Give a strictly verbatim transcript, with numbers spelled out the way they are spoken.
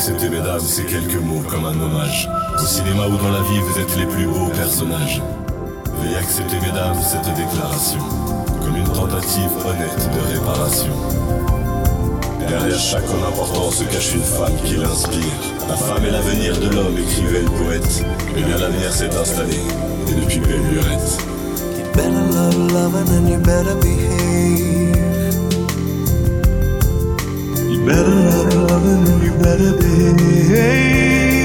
accepter, mesdames, ces quelques mots comme un hommage. Au cinéma ou dans la vie, vous êtes les plus beaux personnages. Veuillez accepter, mesdames, cette déclaration comme une tentative honnête de réparation. Derrière chaque homme important se cache une femme qui l'inspire. La femme est l'avenir de l'homme, écrivait le poète. Eh bien l'avenir s'est installé, et depuis belle lurette. You better love loving and you better behave. You better love loving and you better behave.